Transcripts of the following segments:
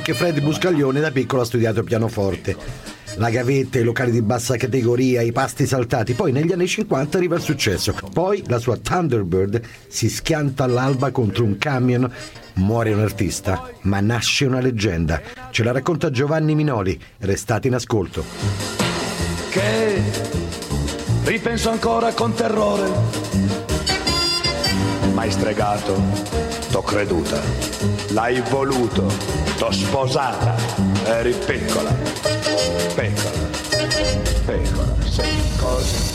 anche Fred Buscaglione da piccolo ha studiato pianoforte. La gavetta, i locali di bassa categoria, i pasti saltati. Poi negli anni 50 arriva il successo. Poi la sua Thunderbird si schianta all'alba contro un camion. Muore un artista, ma nasce una leggenda. Ce la racconta Giovanni Minoli. Restate in ascolto. Che ripenso ancora con terrore. M'hai stregato, t'ho creduta. L'hai voluto, t'ho sposata. Eri piccola, sei cosa.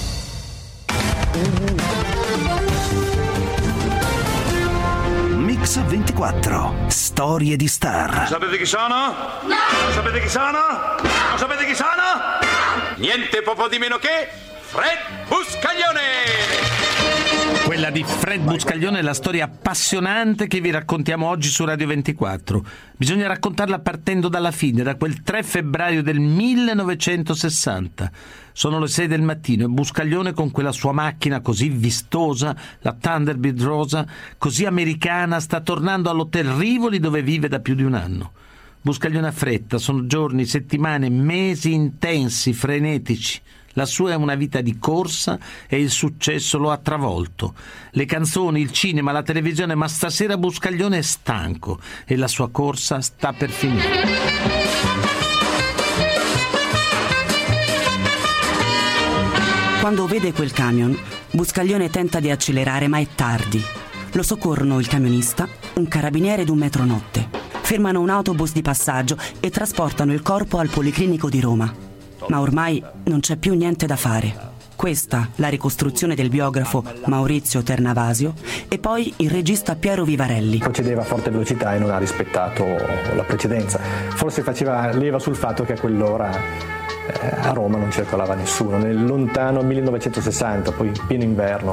Mix 24, storie di star. Sapete chi sono? No! Sapete chi sono? Non sapete chi sono? No! Niente poco di meno che Fred Buscaglione! Quella di Fred Buscaglione è la storia appassionante che vi raccontiamo oggi su Radio 24. Bisogna raccontarla partendo dalla fine, da quel 3 febbraio del 1960. Sono le 6 del mattino e Buscaglione, con quella sua macchina così vistosa, la Thunderbird rosa, così americana, sta tornando all'Hotel Rivoli, dove vive da più di un anno. Buscaglione ha fretta, sono giorni, settimane, mesi intensi, frenetici. La sua è una vita di corsa e il successo lo ha travolto. Le canzoni, il cinema, la televisione, ma stasera Buscaglione è stanco e la sua corsa sta per finire. Quando vede quel camion, Buscaglione tenta di accelerare, ma è tardi. Lo soccorrono il camionista, un carabiniere ed un metronotte. Fermano un autobus di passaggio e trasportano il corpo al Policlinico di Roma. Ma ormai non c'è più niente da fare. Questa la ricostruzione del biografo Maurizio Ternavasio e poi il regista Piero Vivarelli. Procedeva a forte velocità e non ha rispettato la precedenza. Forse faceva leva sul fatto che a quell'ora a Roma non circolava nessuno, nel lontano 1960, poi pieno inverno.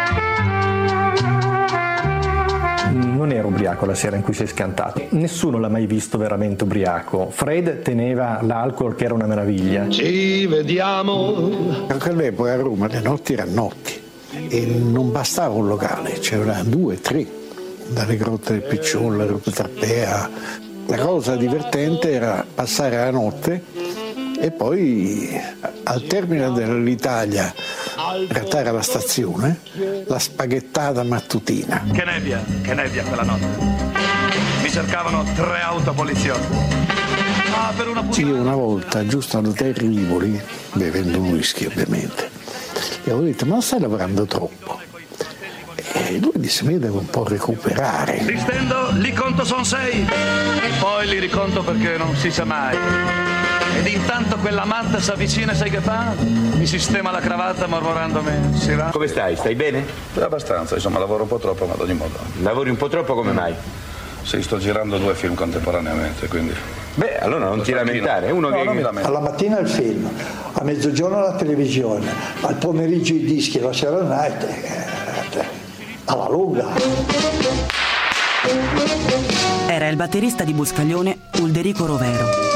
Non era ubriaco la sera in cui si è schiantato. Nessuno l'ha mai visto veramente ubriaco. Fred teneva l'alcol, che era una meraviglia. Ci vediamo. Anche all'epoca a Roma le notti erano notti e non bastava un locale, c'erano 2, 3, dalle grotte del Piccione, alla grotta Trappea. La cosa divertente era passare la notte e poi al termine dell'Italia grattare alla stazione la spaghettata mattutina. Che nebbia quella notte. Mi cercavano 3 autopoliziotti. Per una Sì, una volta, giusto all'Hotel Rivoli, bevendo un whisky ovviamente, gli avevo detto: ma non stai lavorando troppo? E lui disse: mi devo un po' recuperare. Li stendo, li conto, son 6. Poi li riconto perché non si sa mai. Ed intanto quella manta si avvicina e sai che fa? Mi sistema la cravatta mormorandomi. Si va? Come stai? Stai bene? Abbastanza, insomma, lavoro un po' troppo, ma ad ogni modo. Lavori un po' troppo, come mai? Sì, sto girando 2 film contemporaneamente, quindi. Beh, allora non ti lamentare. Non mi lamento. Alla mattina il film, a mezzogiorno la televisione, al pomeriggio i dischi, la sera night, alla lunga. Era il batterista di Buscaglione, Ulderico Rovero.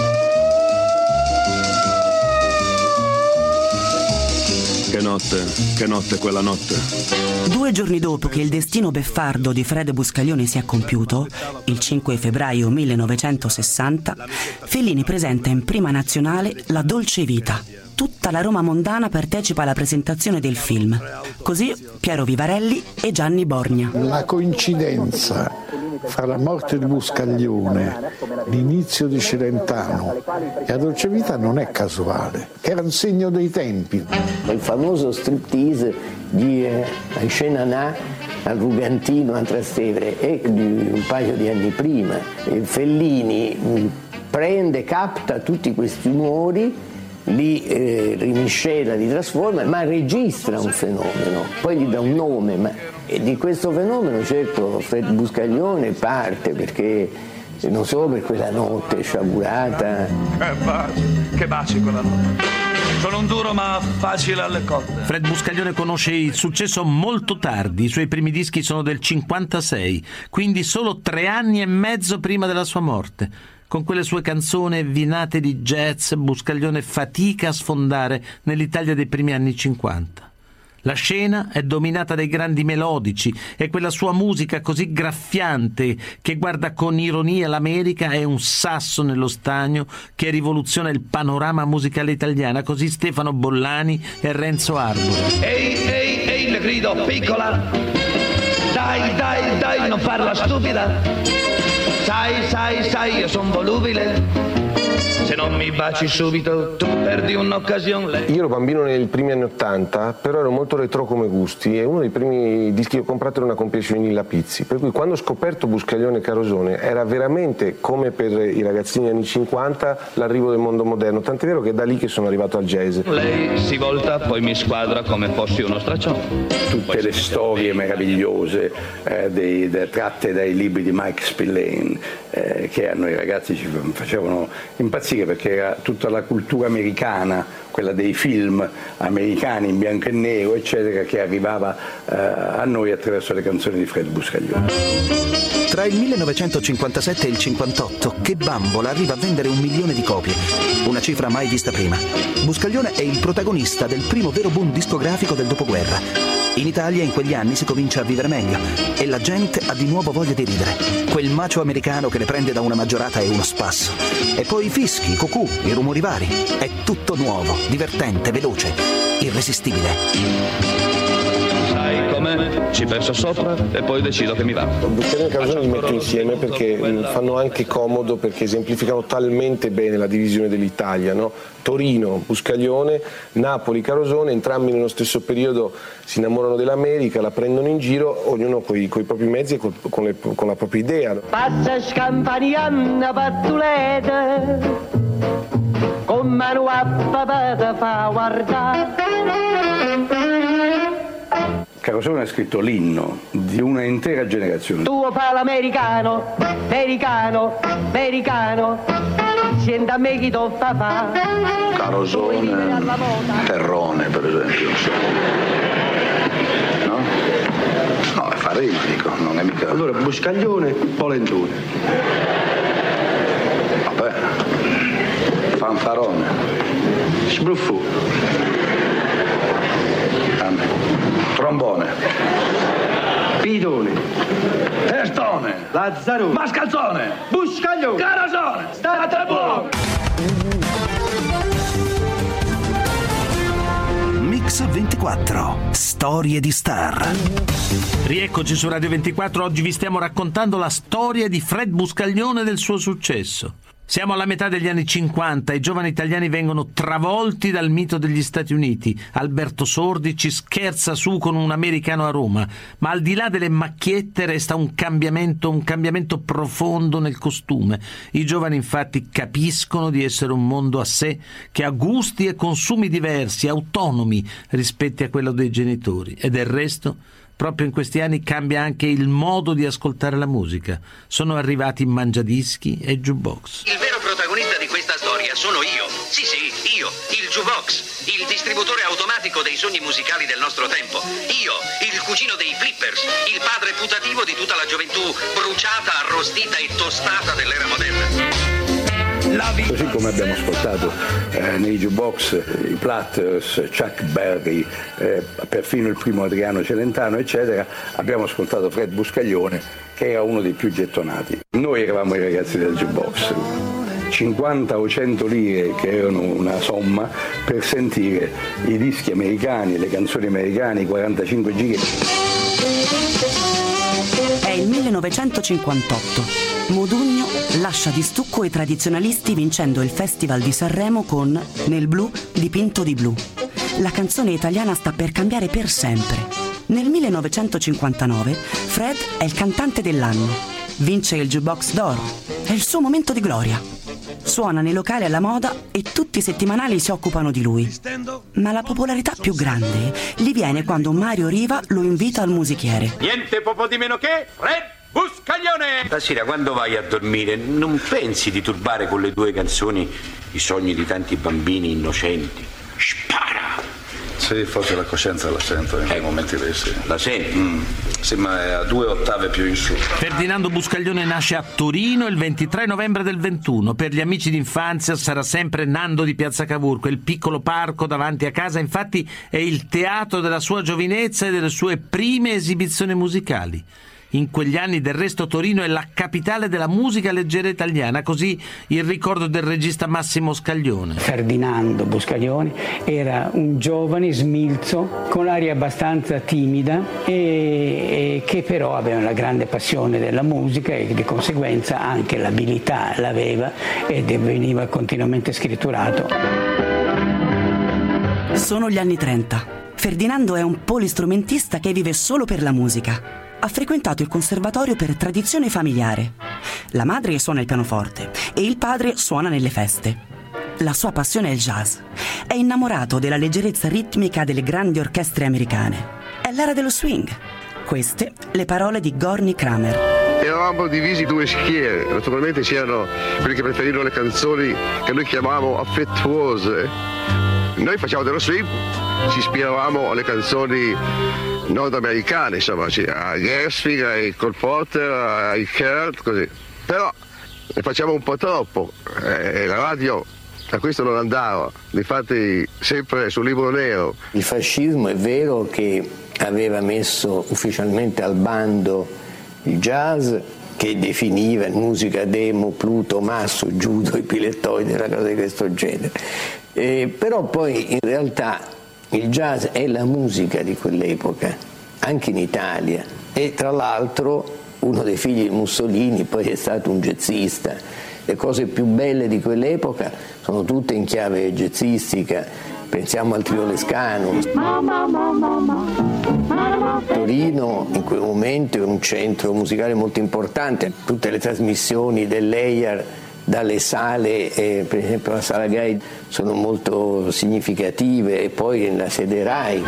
Che notte quella notte. 2 giorni dopo che il destino beffardo di Fred Buscaglione si è compiuto, il 5 febbraio 1960, Fellini presenta in prima nazionale La dolce vita. Tutta la Roma mondana partecipa alla presentazione del film. Così Piero Vivarelli e Gianni Borgna. La coincidenza fra la morte di Buscaglione, l'inizio di Celentano e la dolce vita non è casuale, era un segno dei tempi. Il famoso striptease di Scenanà al Rugantino a Trastevere è di un paio di anni prima. Fellini capta tutti questi umori, li rimiscela, li trasforma, ma registra un fenomeno, poi gli dà un nome, e di questo fenomeno certo Fred Buscaglione parte, perché non solo per quella notte sciagurata. Che baci quella notte. Sono un duro ma facile alle cotte. Fred Buscaglione conosce il successo molto tardi, i suoi primi dischi sono del 56, quindi solo 3 anni e mezzo prima della sua morte. Con quelle sue canzoni vinate di jazz, Buscaglione fatica a sfondare nell'Italia dei primi anni 50. La scena è dominata dai grandi melodici e quella sua musica così graffiante che guarda con ironia l'America è un sasso nello stagno che rivoluziona il panorama musicale italiano, così Stefano Bollani e Renzo Arbore. Ehi, le grido, piccola! Dai, non farla stupida! Sai, io son volubile! Se non mi baci subito, tu perdi un'occasione. Io ero bambino nei primi anni '80, però ero molto retro come gusti e uno dei primi dischi che ho comprato era una compilation in Lapizzi, per cui quando ho scoperto Buscaglione e Carosone era veramente, come per i ragazzini degli anni 50, l'arrivo del mondo moderno, tant'è vero che è da lì che sono arrivato al jazz. Lei si volta, poi mi squadra come fossi uno straccione. Tutte le storie meravigliose tratte dai libri di Mike Spillane, che a noi ragazzi ci facevano impazzire, perché era tutta la cultura americana, quella dei film americani in bianco e nero, eccetera, che arrivava a noi attraverso le canzoni di Fred Buscaglione. Tra il 1957 e il 58, Che Bambola arriva a vendere 1 milione di copie, una cifra mai vista prima. Buscaglione è il protagonista del primo vero boom discografico del dopoguerra. In Italia in quegli anni si comincia a vivere meglio e la gente ha di nuovo voglia di ridere. Quel macio americano che ne prende da una maggiorata e uno spasso. E poi i fischi, i cucù, i rumori vari. È tutto nuovo, divertente, veloce, irresistibile. Sai com'è? Ci penso sopra e poi decido che mi va. Buscaglione e Carosone li metto insieme perché fanno anche comodo, perché esemplificano talmente bene la divisione dell'Italia, no? Torino, Buscaglione, Napoli, Carosone, entrambi nello stesso periodo si innamorano dell'America, la prendono in giro, ognuno coi propri mezzi e con la propria idea. Passa scampanianna pattuleta, con mano a papà te fa guardare. Carosone ha scritto l'inno di una intera generazione. Tuo fa l'americano, americano, senta a me chi tu fa. Carosone, Terrone per esempio, no? No, fa rima, dico, non è mica. Allora, Buscaglione, Polentone. Vabbè, Fanfarone. Sbruffù. Trombone. Pidone. Testone. Lazzaro. Mascalzone. Buscaglione. Carosone. State buono. Mix 24. Storie di star. Rieccoci su Radio 24, oggi vi stiamo raccontando la storia di Fred Buscaglione e del suo successo. Siamo alla metà degli anni 50, i giovani italiani vengono travolti dal mito degli Stati Uniti. Alberto Sordi ci scherza su con un americano a Roma, ma al di là delle macchiette resta un cambiamento profondo nel costume. I giovani infatti capiscono di essere un mondo a sé, che ha gusti e consumi diversi, autonomi rispetto a quello dei genitori. E del resto, proprio in questi anni cambia anche il modo di ascoltare la musica. Sono arrivati mangiadischi e jukebox. Il vero protagonista di questa storia sono io. Sì, io, il jukebox, il distributore automatico dei sogni musicali del nostro tempo. Io, il cugino dei flippers, il padre putativo di tutta la gioventù bruciata, arrostita e tostata dell'era moderna. Così come abbiamo ascoltato nei jukebox i Platters, Chuck Berry, perfino il primo Adriano Celentano, eccetera, abbiamo ascoltato Fred Buscaglione, che era uno dei più gettonati. Noi eravamo i ragazzi del jukebox, 50 o 100 lire, che erano una somma, per sentire i dischi americani, le canzoni americane, i 45 giri. È il 1958. Modugno lascia di stucco i tradizionalisti vincendo il Festival di Sanremo con Nel blu dipinto di blu. La canzone italiana sta per cambiare per sempre. Nel 1959 Fred è il cantante dell'anno. Vince il Jukebox d'Oro. È il suo momento di gloria. Suona nei locali alla moda e tutti i settimanali si occupano di lui. Ma la popolarità più grande gli viene quando Mario Riva lo invita al musichiere. Niente poco di meno che Fred Buscaglione! Stasera quando vai a dormire non pensi di turbare con le tue canzoni i sogni di tanti bambini innocenti. Spara! Sì, Sì, forse la coscienza la sento in quei momenti lì, sì. La senti? Sì, ma è a 2 ottave più in su. Ferdinando Buscaglione nasce a Torino il 23 novembre del 21. Per gli amici d'infanzia sarà sempre Nando di Piazza Cavour. Quel piccolo parco davanti a casa, infatti, è il teatro della sua giovinezza e delle sue prime esibizioni musicali. In quegli anni, del resto, Torino è la capitale della musica leggera italiana, così il ricordo del regista Massimo Scaglione. Ferdinando Buscaglione era un giovane smilzo con l'aria abbastanza timida e che però aveva una grande passione della musica e di conseguenza anche l'abilità l'aveva ed veniva continuamente scritturato. Sono gli anni 30. Ferdinando è un polistrumentista che vive solo per la musica. Ha frequentato il conservatorio per tradizione familiare. La madre suona il pianoforte e il padre suona nelle feste. La sua passione è il jazz. È innamorato della leggerezza ritmica delle grandi orchestre americane. È l'era dello swing. Queste le parole di Gorny Kramer. Eravamo divisi 2 schiere. Naturalmente c'erano quelli che preferivano le canzoni che noi chiamavamo affettuose. Noi facciamo dello swing, ci ispiravamo alle canzoni nordamericane, insomma, a Gershwin, ai Cole Porter, ai Kurt, così. Però ne facciamo un po' troppo e la radio a questo non andava, difatti sempre sul libro nero. Il fascismo è vero che aveva messo ufficialmente al bando il jazz, che definiva musica demo, Pluto, Masso, Giudo, i Pilettoidi, una cosa di questo genere. Però poi in realtà il jazz è la musica di quell'epoca, anche in Italia, e tra l'altro uno dei figli di Mussolini poi è stato un jazzista. Le cose più belle di quell'epoca sono tutte in chiave jazzistica, pensiamo al Trio Lescano. Torino in quel momento è un centro musicale molto importante, tutte le trasmissioni dell'EIAR dalle sale, per esempio la Sala Gai, sono molto significative, e poi la sede Rai.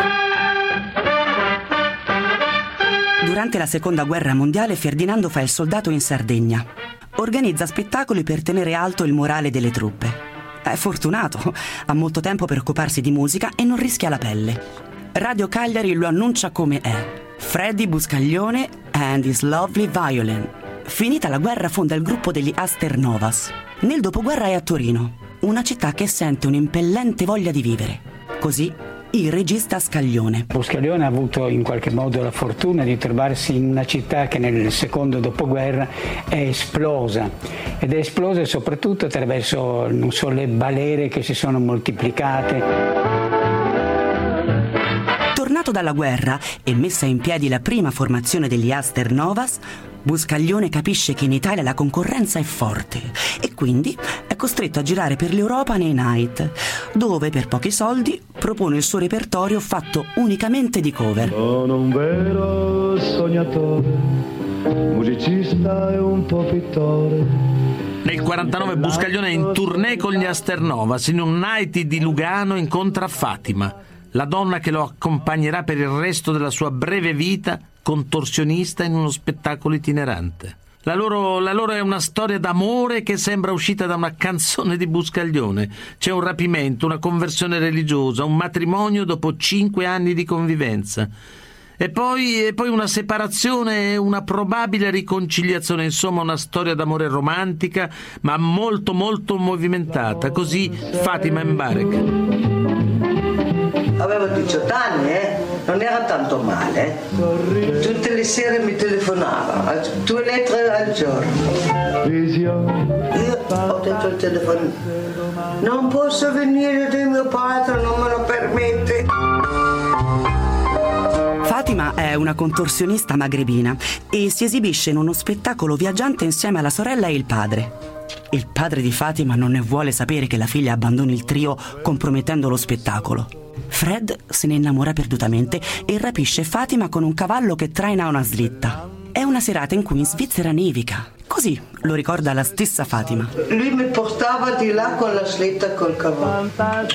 Durante la Seconda Guerra Mondiale Ferdinando fa il soldato in Sardegna. Organizza spettacoli per tenere alto il morale delle truppe. È fortunato, ha molto tempo per occuparsi di musica e non rischia la pelle. Radio Cagliari lo annuncia come è: Freddy Buscaglione and his lovely violin. Finita la guerra fonda il gruppo degli Aster Novas. Nel dopoguerra è a Torino, una città che sente un'impellente voglia di vivere. Così il regista Scaglione. Buscaglione ha avuto in qualche modo la fortuna di trovarsi in una città che nel secondo dopoguerra è esplosa, ed è esplosa soprattutto attraverso non solo le balere che si sono moltiplicate. Tornato dalla guerra e messa in piedi la prima formazione degli Aster Novas, Buscaglione capisce che in Italia la concorrenza è forte e quindi è costretto a girare per l'Europa nei night, dove per pochi soldi propone il suo repertorio fatto unicamente di cover. Sono un vero sognatore, musicista e un po' pittore. Nel 49 Buscaglione è in tournée con gli Aster Novas. In un night di Lugano incontra Fatima, la donna che lo accompagnerà per il resto della sua breve vita, contorsionista in uno spettacolo itinerante. La loro è una storia d'amore che sembra uscita da una canzone di Buscaglione. C'è un rapimento, una conversione religiosa, un matrimonio dopo 5 anni di convivenza. E poi una separazione e una probabile riconciliazione, insomma una storia d'amore romantica, ma molto molto movimentata. Così Fatima Mbarek. Avevo 18 anni, non era tanto male. Tutte le sere mi telefonava, 2 lettere al giorno. Io ho detto al telefono: non posso venire da mio padre, non me lo permette. Fatima è una contorsionista magrebina e si esibisce in uno spettacolo viaggiante insieme alla sorella e il padre. Il padre di Fatima non ne vuole sapere che la figlia abbandoni il trio compromettendo lo spettacolo. Fred se ne innamora perdutamente e rapisce Fatima con un cavallo che traina una slitta. È una serata in cui in Svizzera nevica. Così lo ricorda la stessa Fatima. Lui mi portava di là con la slitta col cavallo.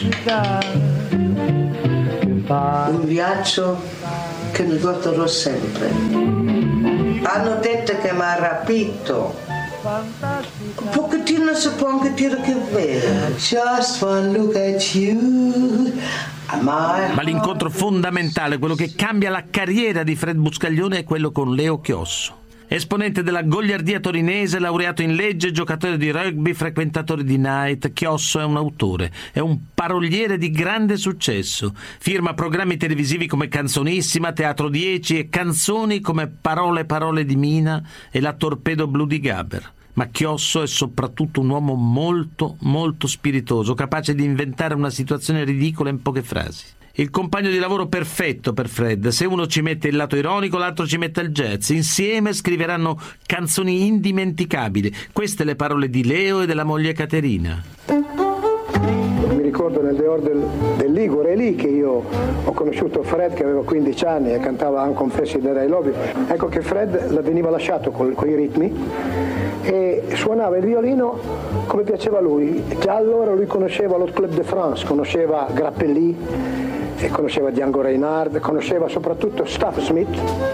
Un viaggio che mi ricorderò sempre. Hanno detto che mi ha rapito Un pochettino si può anche dire che è vero. Just one look at you. Ma l'incontro fondamentale, quello che cambia la carriera di Fred Buscaglione, è quello con Leo Chiosso. Esponente della goliardia torinese, laureato in legge, giocatore di rugby, frequentatore di night, Chiosso è un autore, è un paroliere di grande successo. Firma programmi televisivi come Canzonissima, Teatro 10 e canzoni come Parole parole di Mina e La torpedo blu di Gaber. Ma Chiosso è soprattutto un uomo molto, molto spiritoso, capace di inventare una situazione ridicola in poche frasi. Il compagno di lavoro perfetto per Fred. Se uno ci mette il lato ironico, l'altro ci mette il jazz. Insieme scriveranno canzoni indimenticabili. Queste le parole di Leo e della moglie Caterina. Mi ricordo nel Deor del Ligure, è lì che io ho conosciuto Fred, che aveva 15 anni e cantava Unconfessed That I Love You. Ecco che Fred veniva lasciato con i ritmi e suonava il violino come piaceva a lui. Già allora lui conosceva lo Club de France, conosceva Grappelli, e conosceva Django Reinhardt, conosceva soprattutto Staff Smith.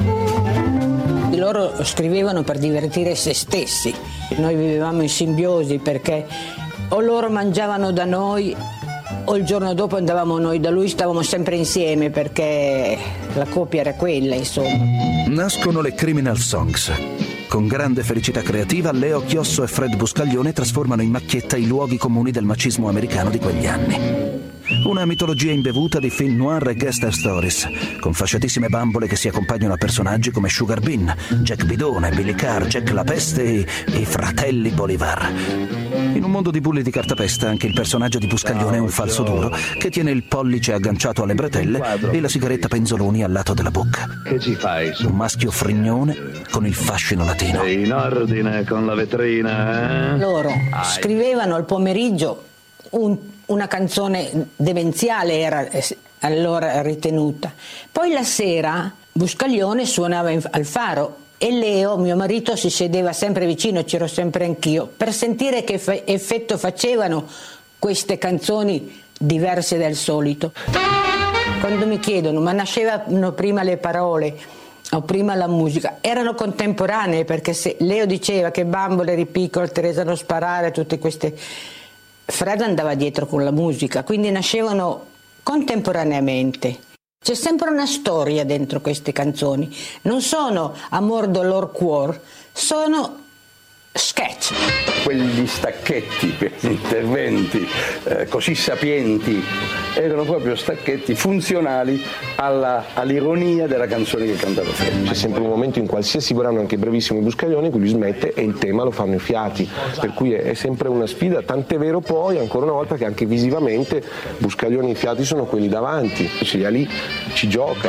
Loro scrivevano per divertire se stessi. Noi vivevamo in simbiosi perché o loro mangiavano da noi o il giorno dopo andavamo noi da lui, stavamo sempre insieme perché la coppia era quella, insomma. Nascono le Criminal Songs. Con grande felicità creativa, Leo Chiosso e Fred Buscaglione trasformano in macchietta i luoghi comuni del macismo americano di quegli anni. Una mitologia imbevuta di film noir e gangster stories, con fasciatissime bambole che si accompagnano a personaggi come Sugar Bean, Jack Bidone, Billy Carr, Jack la Peste e i fratelli Bolivar. In un mondo di bulli di cartapesta, anche il personaggio di Buscaglione è un falso duro che tiene il pollice agganciato alle bretelle e la sigaretta penzoloni al lato della bocca. Che ci fai? Un maschio frignone con il fascino latino. Sei in ordine con la vetrina, eh? Loro scrivevano al pomeriggio una canzone demenziale, era allora ritenuta. Poi la sera Buscaglione suonava al Faro e Leo, mio marito, si sedeva sempre vicino, c'ero sempre anch'io, per sentire che effetto facevano queste canzoni diverse dal solito. Quando mi chiedono, ma nascevano prima le parole o prima la musica, erano contemporanee, perché se Leo diceva che bambole eri piccolo, Teresa non sparare, tutte queste... Fred andava dietro con la musica, quindi nascevano contemporaneamente. C'è sempre una storia dentro queste canzoni, non sono amor, dolor, cuor, sono sketch. Quegli stacchetti, quegli interventi così sapienti erano proprio stacchetti funzionali all'ironia della canzone che cantava Fred. C'è sempre un momento in qualsiasi brano, anche brevissimo di Buscaglione, in cui lui smette e il tema lo fanno i fiati, per cui è sempre una sfida, tant'è vero poi ancora una volta che anche visivamente Buscaglione e i fiati sono quelli davanti, cioè lì ci gioca.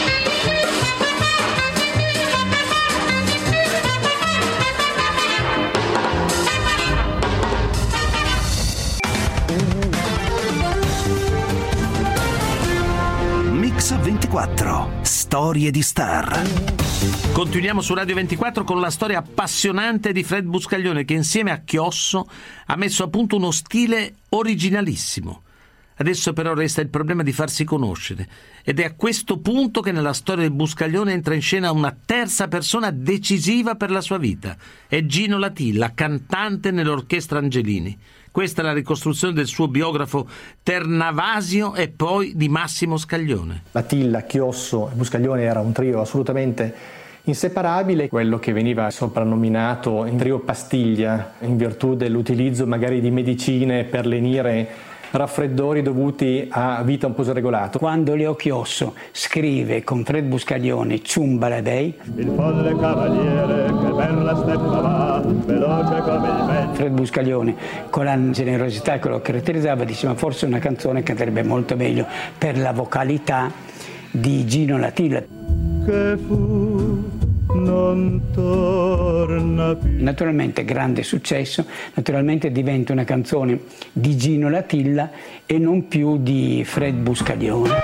Mix 24. Storie di star. Continuiamo su Radio 24 con la storia appassionante di Fred Buscaglione, che insieme a Chiosso ha messo a punto uno stile originalissimo. Adesso però resta il problema di farsi conoscere, ed è a questo punto che nella storia di Buscaglione entra in scena una terza persona decisiva per la sua vita. È Gino Latilla, cantante nell'orchestra Angelini. Questa è la ricostruzione del suo biografo Ternavasio e poi di Massimo Scaglione. Latilla, Chiosso e Buscaglione era un trio assolutamente inseparabile, quello che veniva soprannominato in trio pastiglia in virtù dell'utilizzo magari di medicine per lenire raffreddori dovuti a vita un po' sregolata. Quando Leo Chiosso scrive con Fred Buscaglione Ciumbala Dei, il folle cavaliere che per la steppa va, veloce come il vento. Fred Buscaglione, con la generosità che lo caratterizzava, diceva forse una canzone che andrebbe molto meglio per la vocalità di Gino Latilla. Che fu non torna più. Naturalmente grande successo, naturalmente diventa una canzone di Gino Latilla e non più di Fred Buscaglione.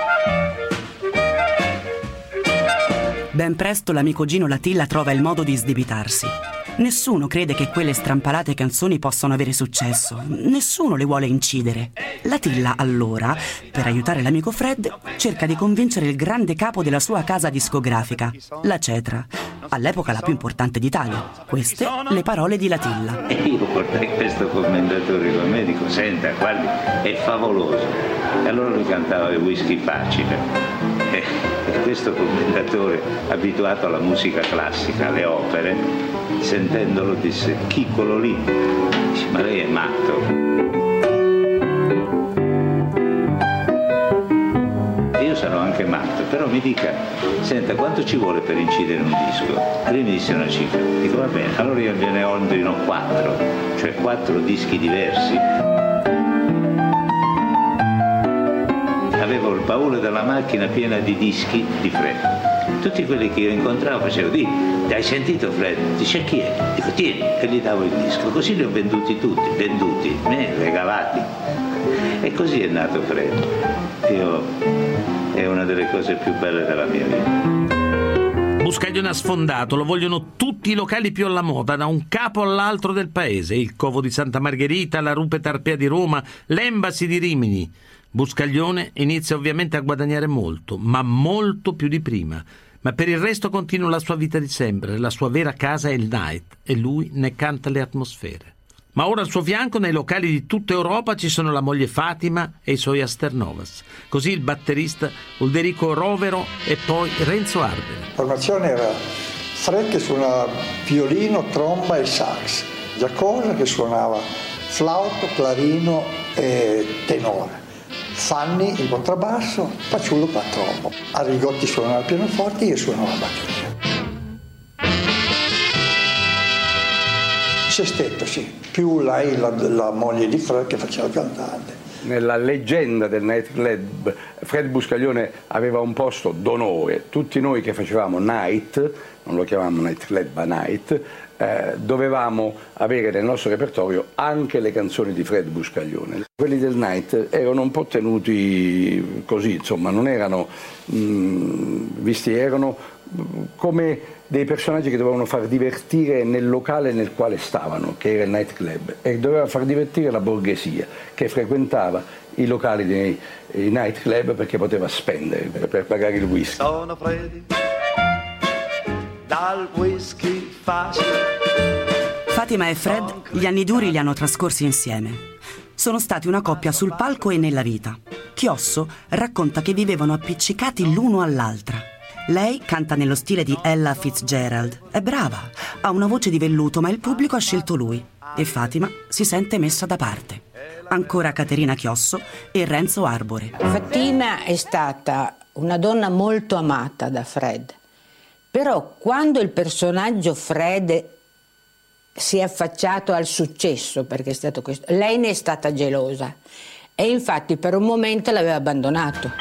Ben presto l'amico Gino Latilla trova il modo di sdebitarsi. Nessuno crede che quelle strampalate canzoni possano avere successo. Nessuno le vuole incidere. Latilla, allora, per aiutare l'amico Fred, cerca di convincere il grande capo della sua casa discografica, la Cetra. all'epoca la più importante d'Italia. Queste le parole di Latilla. E io portai questo commendatore con me, dico, senta, guardi, è favoloso. E allora lui cantava il Whisky Facile. E questo commendatore, abituato alla musica classica, alle opere, sentendolo disse, chi quello lì? Dice, ma lei è matto. Io sarò anche matto, però mi dica, senta, quanto ci vuole per incidere un disco? E lui mi disse una cifra. Dico, va bene, allora io gliene ordino 4, cioè 4 dischi diversi. Avevo il baule della macchina piena di dischi di Fred. Tutti quelli che io incontravo facevo, hai sentito Fred? Dice, chi è? Dico, tieni, e gli davo il disco. Così li ho venduti tutti, regalati. E così è nato Fred. È una delle cose più belle della mia vita. Buscaglione ha sfondato, lo vogliono tutti i locali più alla moda, da un capo all'altro del paese, il Covo di Santa Margherita, la Rupe Tarpea di Roma, l'Embassy di Rimini. Buscaglione inizia ovviamente a guadagnare molto, ma molto più di prima. Ma per il resto continua la sua vita di sempre, la sua vera casa è il night e lui ne canta le atmosfere. Ma ora al suo fianco nei locali di tutta Europa ci sono la moglie Fatima e i suoi Asternovas. Così il batterista Ulderico Rovero e poi Renzo Arbore. La formazione era Fred che suonava violino, tromba e sax, Giacosa che suonava flauto, clarino e tenore, Fanni il contrabbasso, Paciullo a tromba, Arrigotti suonava il pianoforte e io suonavo la batteria. Sestetto, sì, più lei la moglie di Fred che faceva il cantante. Nella leggenda del nightclub Fred Buscaglione aveva un posto d'onore. Tutti noi che facevamo night, non lo chiamavamo nightclub ma night, dovevamo avere nel nostro repertorio anche le canzoni di Fred Buscaglione. Quelli del night erano un po' tenuti così, insomma, non erano visti, erano come dei personaggi che dovevano far divertire nel locale nel quale stavano, che era il nightclub, e doveva far divertire la borghesia che frequentava i locali dei nightclub perché poteva spendere per pagare il whisky. Sono Freddy, dal whisky facile. Fatima e Fred gli anni duri li hanno trascorsi insieme. Sono stati una coppia sul palco e nella vita. Chiosso racconta che vivevano appiccicati l'uno all'altra. Lei canta nello stile di Ella Fitzgerald. È brava, ha una voce di velluto, ma il pubblico ha scelto lui. E Fatima si sente messa da parte. Ancora Caterina Chiosso e Renzo Arbore. Fatima è stata una donna molto amata da Fred. Però quando il personaggio Fred si è affacciato al successo, perché è stato questo, lei ne è stata gelosa. E infatti per un momento l'aveva abbandonato.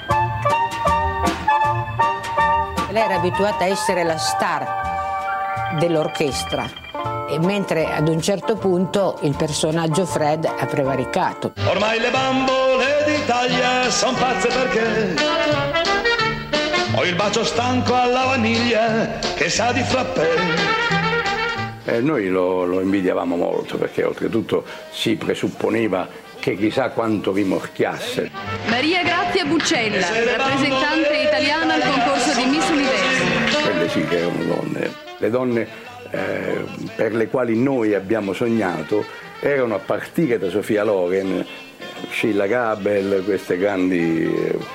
Lei era abituata a essere la star dell'orchestra, e mentre ad un certo punto il personaggio Fred ha prevaricato. Ormai le bambole d'Italia son pazze perché ho il bacio stanco alla vaniglia che sa di frappè. Noi lo invidiavamo molto perché oltretutto si presupponeva che chissà quanto rimorchiasse. Maria Grazia Buccella, rappresentante italiana al concorso di Miss Universo. Quelle sì che erano donne. Le donne per le quali noi abbiamo sognato erano, a partire da Sofia Loren, Sheila Gabel, queste grandi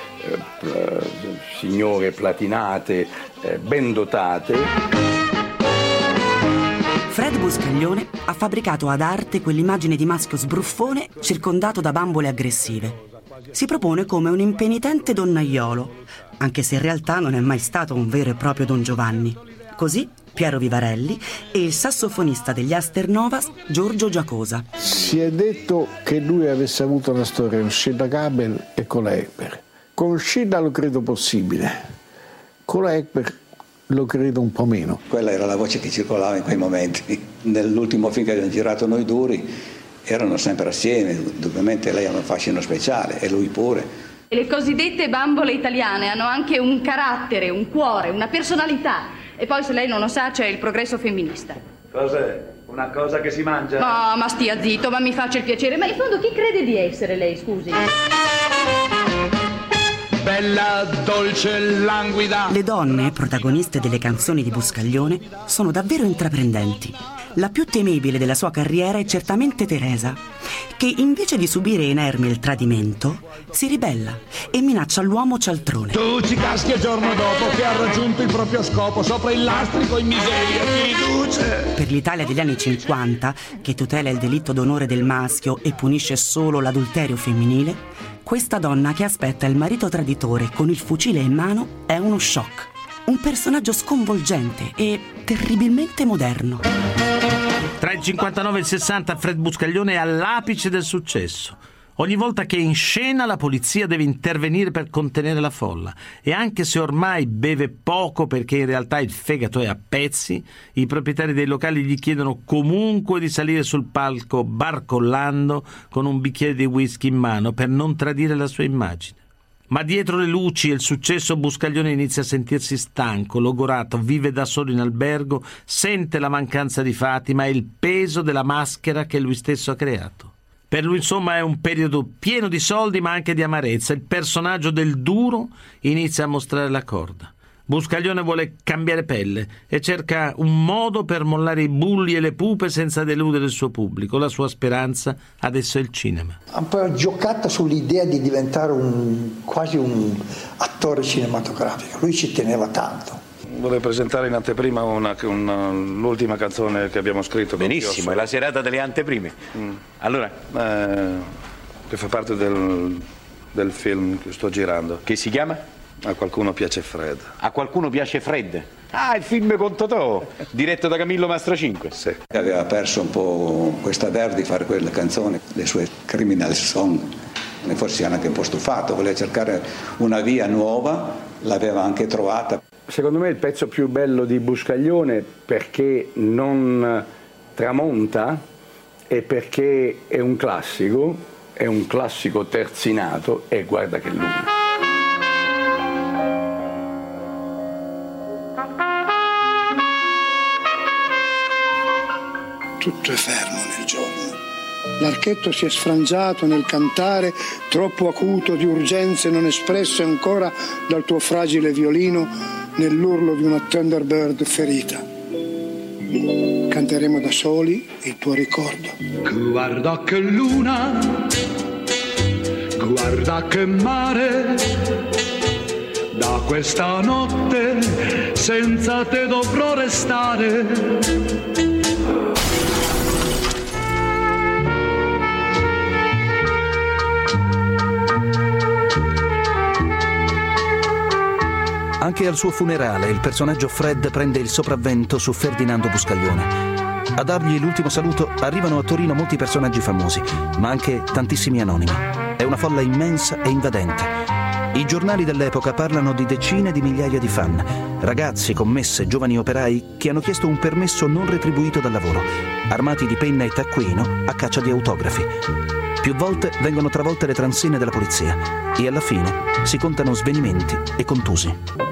signore platinate, ben dotate. Fred Buscaglione ha fabbricato ad arte quell'immagine di maschio sbruffone circondato da bambole aggressive. Si propone come un impenitente donnaiolo, anche se in realtà non è mai stato un vero e proprio Don Giovanni. Così Piero Vivarelli e il sassofonista degli Asternovas Giorgio Giacosa. Si è detto che lui avesse avuto una storia con Sheila Gabel e con la Ekberg. Con Sheila lo credo possibile, con la Ekberg lo credo un po' meno. Quella era la voce che circolava in quei momenti. Nell'ultimo film che abbiamo girato noi duri erano sempre assieme, ovviamente lei ha un fascino speciale e lui pure. Le cosiddette bambole italiane hanno anche un carattere, un cuore, una personalità. E poi, se lei non lo sa, c'è il progresso femminista. Cos'è? Una cosa che si mangia? No, ma stia zitto, ma mi faccia il piacere. Ma in fondo chi crede di essere lei, scusi? bella, dolce, languida. Le donne, protagoniste delle canzoni di Buscaglione, sono davvero intraprendenti. La più temibile della sua carriera è certamente Teresa, che invece di subire inerme il tradimento, si ribella e minaccia l'uomo cialtrone. Tu ci caschi il giorno dopo che ha raggiunto il proprio scopo, sopra il lastrico in miseria ti riduce. Per l'Italia degli anni 50, che tutela il delitto d'onore del maschio e punisce solo l'adulterio femminile, questa donna che aspetta il marito traditore con il fucile in mano è uno shock. Un personaggio sconvolgente e terribilmente moderno. Tra il 59 e il 60 Fred Buscaglione è all'apice del successo. Ogni volta che è in scena la polizia deve intervenire per contenere la folla, e anche se ormai beve poco perché in realtà il fegato è a pezzi, i proprietari dei locali gli chiedono comunque di salire sul palco barcollando con un bicchiere di whisky in mano per non tradire la sua immagine. Ma dietro le luci e il successo Buscaglione inizia a sentirsi stanco, logorato, vive da solo in albergo, sente la mancanza di Fatima e il peso della maschera che lui stesso ha creato. Per lui insomma è un periodo pieno di soldi ma anche di amarezza. Il personaggio del duro inizia a mostrare la corda. Buscaglione vuole cambiare pelle e cerca un modo per mollare i bulli e le pupe senza deludere il suo pubblico. La sua speranza adesso è il cinema. Ha un po' giocato sull'idea di diventare quasi un attore cinematografico. Lui ci teneva tanto. Vorrei presentare in anteprima l'ultima canzone che abbiamo scritto. Benissimo, è la serata delle anteprime. Allora? Che fa parte del film che sto girando. Che si chiama? A qualcuno piace Fred. A qualcuno piace Fred? Ah, il film con Totò, diretto da Camillo Mastrocinque. Sì. Aveva perso un po' questa verve di fare quelle canzoni, le sue criminal song. Forse si era anche un po' stufato, voleva cercare una via nuova, l'aveva anche trovata. Secondo me il pezzo più bello di Buscaglione, perché non tramonta e perché è un classico terzinato, e Guarda che luna. Tutto è fermo nel giorno. L'archetto si è sfrangiato nel cantare, troppo acuto di urgenze non espresse ancora dal tuo fragile violino, nell'urlo di una Thunderbird ferita. Canteremo da soli il tuo ricordo. Guarda che luna, guarda che mare, da questa notte senza te dovrò restare. Anche al suo funerale il personaggio Fred prende il sopravvento su Ferdinando Buscaglione. A dargli l'ultimo saluto arrivano a Torino molti personaggi famosi, ma anche tantissimi anonimi. È una folla immensa e invadente. I giornali dell'epoca parlano di decine di migliaia di fan, ragazzi, commesse, giovani operai che hanno chiesto un permesso non retribuito dal lavoro, armati di penna e taccuino a caccia di autografi. Più volte vengono travolte le transenne della polizia e alla fine si contano svenimenti e contusi.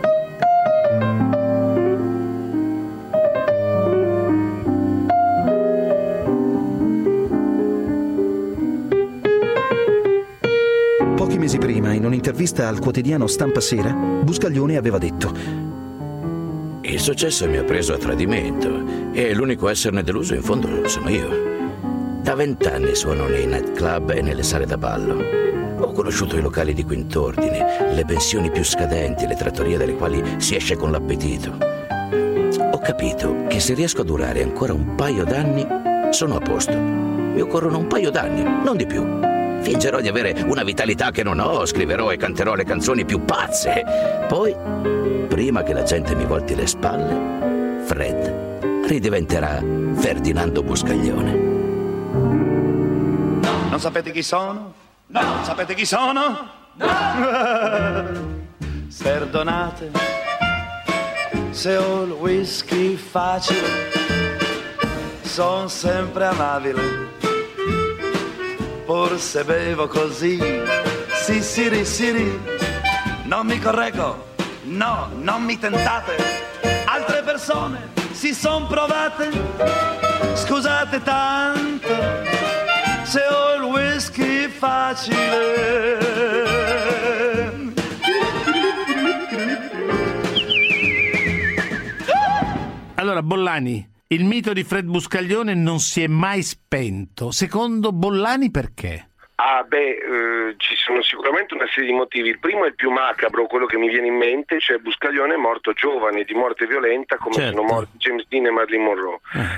Pochi mesi prima, in un'intervista al quotidiano Stampa Sera, Buscaglione aveva detto: il successo mi ha preso a tradimento e l'unico a esserne deluso in fondo sono io. Da 20 anni suono nei nightclub e nelle sale da ballo. Ho conosciuto i locali di quintordine, le pensioni più scadenti, le trattorie dalle quali si esce con l'appetito. Ho capito che se riesco a durare ancora un paio d'anni, sono a posto. Mi occorrono un paio d'anni, non di più. Fingerò di avere una vitalità che non ho, scriverò e canterò le canzoni più pazze. Poi, prima che la gente mi volti le spalle, Fred ridiventerà Ferdinando Buscaglione. Non sapete chi sono? No! Non sapete chi sono? No! Perdonate se ho il whisky facile, son sempre amabile, forse bevo così, sì, non mi correggo, no, non mi tentate, altre persone si son provate, scusate tanto se ho il whisky facile. Allora, Bollani, il mito di Fred Buscaglione non si è mai spento. Secondo Bollani perché? Ci sono sicuramente una serie di motivi. Il primo è il più macabro, quello che mi viene in mente, cioè Buscaglione è morto giovane, di morte violenta, come sono morti James Dean e Marilyn Monroe,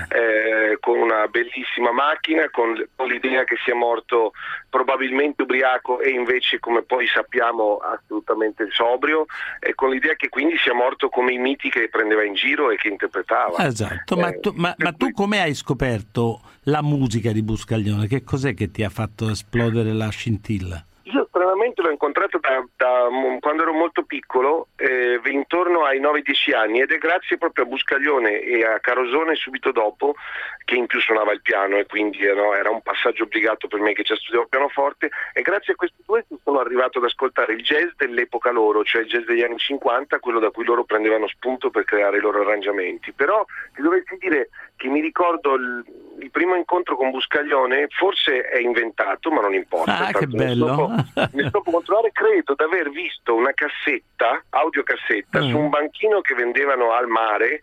con una bellissima macchina, con l'idea che sia morto probabilmente ubriaco e invece, come poi sappiamo, assolutamente sobrio, e con l'idea che quindi sia morto come i miti che prendeva in giro e che interpretava. Esatto, ma tu come hai scoperto la musica di Buscaglione? Che cos'è che ti ha fatto esplodere la scintilla? Io stranamente l'ho incontrato da quando ero molto piccolo, intorno ai 9-10 anni, ed è grazie proprio a Buscaglione e a Carosone subito dopo, che in più suonava il piano e quindi era un passaggio obbligato per me che già studiavo pianoforte, e grazie a questi due sono arrivato ad ascoltare il jazz dell'epoca loro, cioè il jazz degli anni 50, quello da cui loro prendevano spunto per creare i loro arrangiamenti. Però ti dovessi dire che mi ricordo il primo incontro con Buscaglione, forse è inventato, ma non importa. Che bello! Ne sto per controllare, credo di aver visto una cassetta, audiocassetta, su un banchino che vendevano al mare,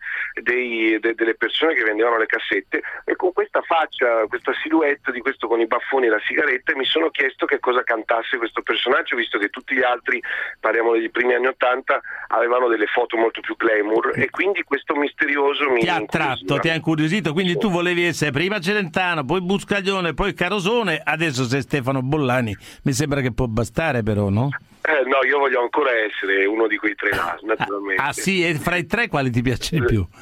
delle persone che vendevano le cassette, e con questa faccia, questa silhouette di questo con i baffoni e la sigaretta, e mi sono chiesto che cosa cantasse questo personaggio, visto che tutti gli altri, parliamo degli primi anni '80, avevano delle foto molto più glamour, e quindi questo misterioso mi ha attratto, ti ha incuriosito, quindi tu volevi essere prima Celentano, poi Buscaglione, poi Carosone, adesso sei Stefano Bollani. Mi sembra che può bastare, però, no? No, io voglio ancora essere uno di quei tre là, naturalmente. Sì, e fra i tre quali ti piace di più?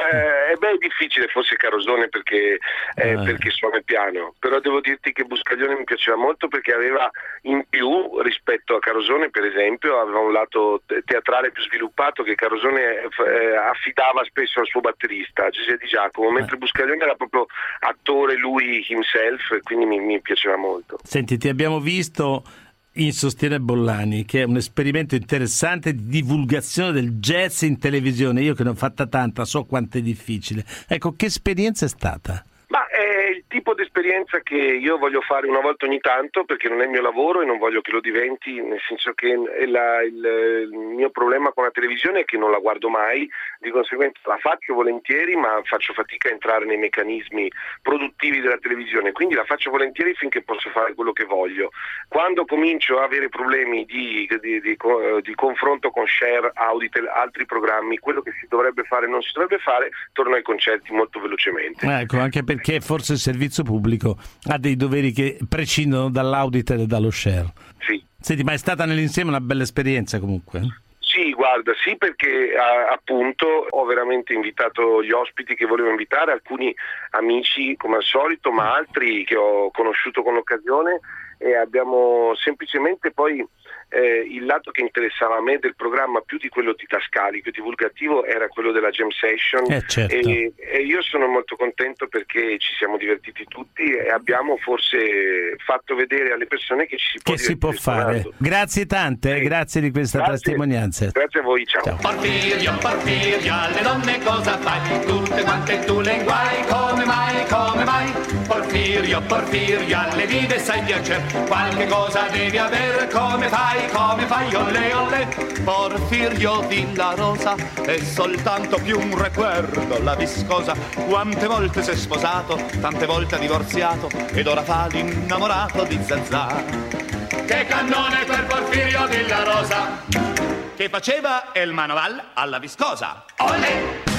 È difficile, forse Carosone perché suona il piano, però devo dirti che Buscaglione mi piaceva molto perché aveva in più, rispetto a Carosone per esempio, aveva un lato teatrale più sviluppato che Carosone affidava spesso al suo batterista, Giuseppe Di Giacomo, mentre Buscaglione era proprio attore lui himself, e quindi mi piaceva molto. Senti, ti abbiamo visto in Sostiene Bollani, che è un esperimento interessante di divulgazione del jazz in televisione. Io che ne ho fatta tanta so quanto è difficile. Ecco, che esperienza è stata? Ma è il tipo di esperienza che io voglio fare una volta ogni tanto, perché non è il mio lavoro e non voglio che lo diventi, nel senso che il mio problema con la televisione è che non la guardo mai, di conseguenza la faccio volentieri, ma faccio fatica a entrare nei meccanismi produttivi della televisione, quindi la faccio volentieri finché posso fare quello che voglio. Quando comincio a avere problemi di confronto con Cher, Auditel, altri programmi, quello che si dovrebbe fare e non si dovrebbe fare, torno ai concerti molto velocemente. Ecco, anche perché forse il servizio pubblico ha dei doveri che prescindono dall'Auditel e dallo Cher. Sì. Senti, ma è stata nell'insieme una bella esperienza comunque? Sì, guarda, sì, perché appunto ho veramente invitato gli ospiti che volevo invitare, alcuni amici come al solito, ma altri che ho conosciuto con l'occasione, e abbiamo semplicemente poi il lato che interessava a me del programma più di quello didascalico e divulgativo era quello della jam session, certo. e io sono molto contento perché ci siamo divertiti tutti e abbiamo forse fatto vedere alle persone che ci si può fare. Suonando. Grazie tante, grazie di questa testimonianza. Grazie a voi, ciao. Porfirio, Porfirio, alle donne cosa fai? Tutte quante tu le guai, come mai, come mai? Porfirio, Porfirio, alle vive sai piacere, qualche cosa devi aver, come fai, olle olle? Porfirio Villa Rosa è soltanto più un recuerdo, la viscosa, quante volte si è sposato, tante volte ha divorziato, ed ora fa l'innamorato di Zazà. Che cannone quel Porfirio Villa Rosa, che faceva il manoval alla viscosa. Olè!